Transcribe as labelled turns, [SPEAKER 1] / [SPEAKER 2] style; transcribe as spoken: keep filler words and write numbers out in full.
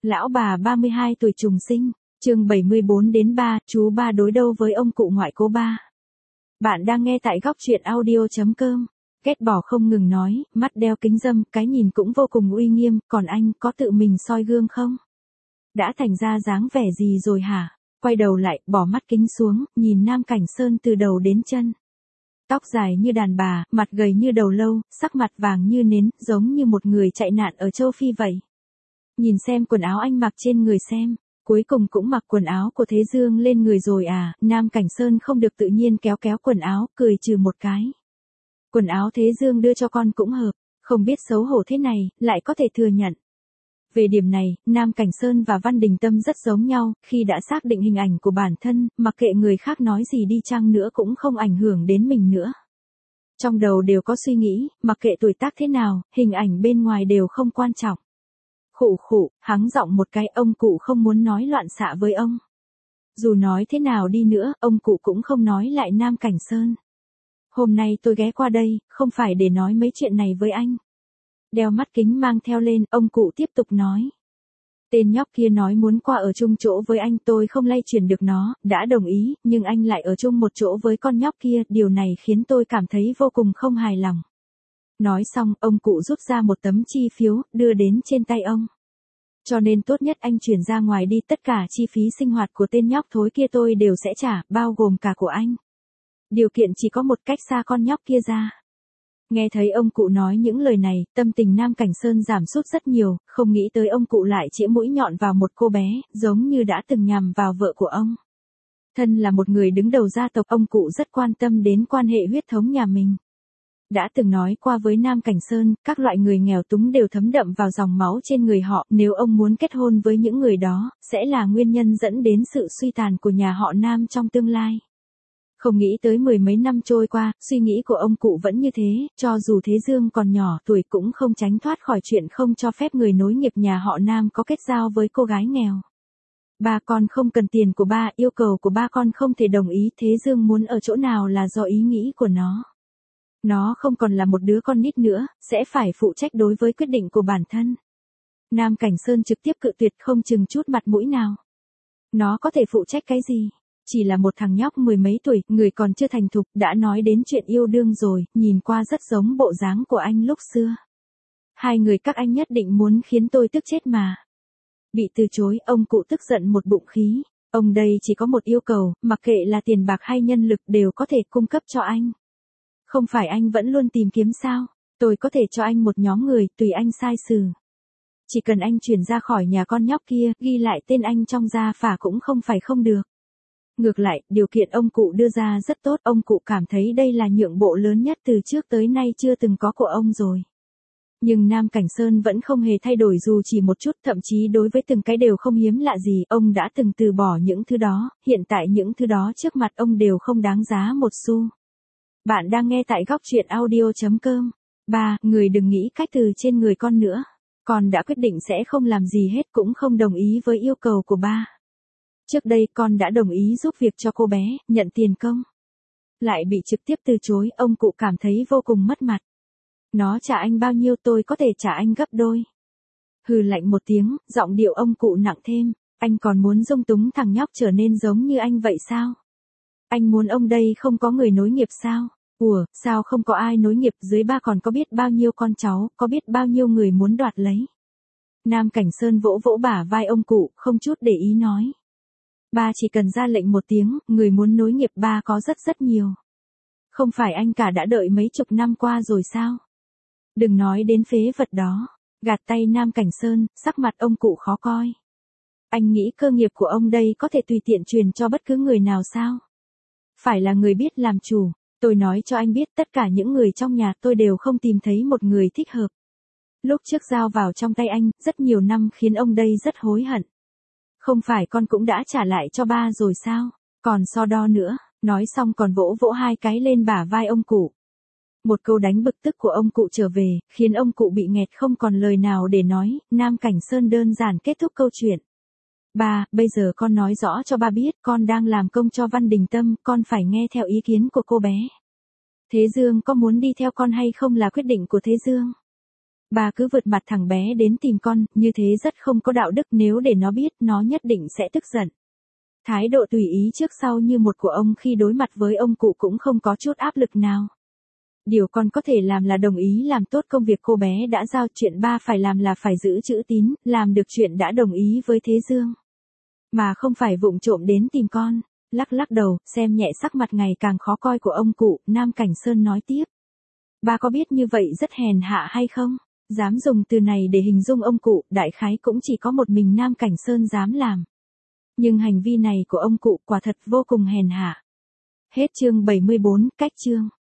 [SPEAKER 1] Lão bà ba mươi hai tuổi trùng sinh, chương bảy mươi bốn đến ba, chú ba đối đầu với ông cụ ngoại cô ba. Bạn đang nghe tại góc truyện audio chấm com. Ghét bỏ không ngừng nói, mắt đeo kính râm, cái nhìn cũng vô cùng uy nghiêm, còn anh có tự mình soi gương không? Đã thành ra dáng vẻ gì rồi hả? Quay đầu lại, bỏ mắt kính xuống, nhìn Nam Cảnh Sơn từ đầu đến chân. Tóc dài như đàn bà, mặt gầy như đầu lâu, sắc mặt vàng như nến, giống như một người chạy nạn ở châu Phi vậy. Nhìn xem quần áo anh mặc trên người xem, cuối cùng cũng mặc quần áo của Thế Dương lên người rồi à, Nam Cảnh Sơn không được tự nhiên kéo kéo quần áo, cười trừ một cái. Quần áo Thế Dương đưa cho con cũng hợp, không biết xấu hổ thế này, lại có thể thừa nhận. Về điểm này, Nam Cảnh Sơn và Văn Đình Tâm rất giống nhau, khi đã xác định hình ảnh của bản thân, mặc kệ người khác nói gì đi chăng nữa cũng không ảnh hưởng đến mình nữa. Trong đầu đều có suy nghĩ, mặc kệ tuổi tác thế nào, hình ảnh bên ngoài đều không quan trọng. Khụ khụ, hắng giọng một cái, ông cụ không muốn nói loạn xạ với ông. Dù nói thế nào đi nữa, ông cụ cũng không nói lại Nam Cảnh Sơn. Hôm nay tôi ghé qua đây, không phải để nói mấy chuyện này với anh. Đeo mắt kính mang theo lên, ông cụ tiếp tục nói. Tên nhóc kia nói muốn qua ở chung chỗ với anh, tôi không lay chuyển được nó, đã đồng ý, nhưng anh lại ở chung một chỗ với con nhóc kia, điều này khiến tôi cảm thấy vô cùng không hài lòng. Nói xong, ông cụ rút ra một tấm chi phiếu, đưa đến trên tay ông. Cho nên tốt nhất anh chuyển ra ngoài đi, tất cả chi phí sinh hoạt của tên nhóc thối kia tôi đều sẽ trả, bao gồm cả của anh. Điều kiện chỉ có một, cách xa con nhóc kia ra. Nghe thấy ông cụ nói những lời này, tâm tình Nam Cảnh Sơn giảm sút rất nhiều, không nghĩ tới ông cụ lại chĩa mũi nhọn vào một cô bé, giống như đã từng nhằm vào vợ của ông. Thân là một người đứng đầu gia tộc, ông cụ rất quan tâm đến quan hệ huyết thống nhà mình. Đã từng nói qua với Nam Cảnh Sơn, các loại người nghèo túng đều thấm đậm vào dòng máu trên người họ, nếu ông muốn kết hôn với những người đó, sẽ là nguyên nhân dẫn đến sự suy tàn của nhà họ Nam trong tương lai. Không nghĩ tới mười mấy năm trôi qua, suy nghĩ của ông cụ vẫn như thế, cho dù Thế Dương còn nhỏ tuổi cũng không tránh thoát khỏi chuyện không cho phép người nối nghiệp nhà họ Nam có kết giao với cô gái nghèo. Ba con không cần tiền của ba, yêu cầu của ba con không thể đồng ý, Thế Dương muốn ở chỗ nào là do ý nghĩ của nó. Nó không còn là một đứa con nít nữa, sẽ phải phụ trách đối với quyết định của bản thân. Nam Cảnh Sơn trực tiếp cự tuyệt, không chừng chút mặt mũi nào. Nó có thể phụ trách cái gì? Chỉ là một thằng nhóc mười mấy tuổi, người còn chưa thành thục, đã nói đến chuyện yêu đương rồi, nhìn qua rất giống bộ dáng của anh lúc xưa. Hai người các anh nhất định muốn khiến tôi tức chết mà. Bị từ chối, ông cụ tức giận một bụng khí. Ông đây chỉ có một yêu cầu, mặc kệ là tiền bạc hay nhân lực đều có thể cung cấp cho anh. Không phải anh vẫn luôn tìm kiếm sao? Tôi có thể cho anh một nhóm người, tùy anh sai xử. Chỉ cần anh chuyển ra khỏi nhà con nhóc kia, ghi lại tên anh trong gia phả cũng không phải không được. Ngược lại, điều kiện ông cụ đưa ra rất tốt, ông cụ cảm thấy đây là nhượng bộ lớn nhất từ trước tới nay chưa từng có của ông rồi. Nhưng Nam Cảnh Sơn vẫn không hề thay đổi dù chỉ một chút, thậm chí đối với từng cái đều không hiếm lạ gì, ông đã từng từ bỏ những thứ đó, hiện tại những thứ đó trước mặt ông đều không đáng giá một xu. Bạn đang nghe tại góc truyện audio chấm com. Ba, người đừng nghĩ cách từ trên người con nữa. Con đã quyết định sẽ không làm gì hết, cũng không đồng ý với yêu cầu của ba. Trước đây con đã đồng ý giúp việc cho cô bé, nhận tiền công. Lại bị trực tiếp từ chối, ông cụ cảm thấy vô cùng mất mặt. Nó trả anh bao nhiêu tôi có thể trả anh gấp đôi. Hừ lạnh một tiếng, giọng điệu ông cụ nặng thêm, anh còn muốn dung túng thằng nhóc trở nên giống như anh vậy sao? Anh muốn ông đây không có người nối nghiệp sao? Ủa, sao không có ai nối nghiệp, dưới ba còn có biết bao nhiêu con cháu, có biết bao nhiêu người muốn đoạt lấy. Nam Cảnh Sơn vỗ vỗ bả vai ông cụ, không chút để ý nói. Ba chỉ cần ra lệnh một tiếng, người muốn nối nghiệp ba có rất rất nhiều. Không phải anh cả đã đợi mấy chục năm qua rồi sao? Đừng nói đến phế vật đó. Gạt tay Nam Cảnh Sơn, sắc mặt ông cụ khó coi. Anh nghĩ cơ nghiệp của ông đây có thể tùy tiện truyền cho bất cứ người nào sao? Phải là người biết làm chủ. Tôi nói cho anh biết, tất cả những người trong nhà tôi đều không tìm thấy một người thích hợp. Lúc trước giao vào trong tay anh, rất nhiều năm khiến ông đây rất hối hận. Không phải con cũng đã trả lại cho ba rồi sao? Còn so đo nữa, nói xong còn vỗ vỗ hai cái lên bả vai ông cụ. Một câu đánh bực tức của ông cụ trở về, khiến ông cụ bị nghẹt không còn lời nào để nói, Nam Cảnh Sơn đơn giản kết thúc câu chuyện. Ba, bây giờ con nói rõ cho ba biết, con đang làm công cho Văn Đình Tâm, con phải nghe theo ý kiến của cô bé. Thế Dương có muốn đi theo con hay không là quyết định của Thế Dương. Ba cứ vượt mặt thằng bé đến tìm con, như thế rất không có đạo đức, nếu để nó biết, nó nhất định sẽ tức giận. Thái độ tùy ý trước sau như một của ông khi đối mặt với ông cụ cũng không có chút áp lực nào. Điều con có thể làm là đồng ý làm tốt công việc cô bé đã giao, chuyện ba phải làm là phải giữ chữ tín, làm được chuyện đã đồng ý với Thế Dương. Mà không phải vụng trộm đến tìm con. Lắc lắc đầu, xem nhẹ sắc mặt ngày càng khó coi của ông cụ, Nam Cảnh Sơn nói tiếp. Ba có biết như vậy rất hèn hạ hay không? Dám dùng từ này để hình dung ông cụ, đại khái cũng chỉ có một mình Nam Cảnh Sơn dám làm. Nhưng hành vi này của ông cụ quả thật vô cùng hèn hạ. Hết chương bảy mươi bốn, cách chương.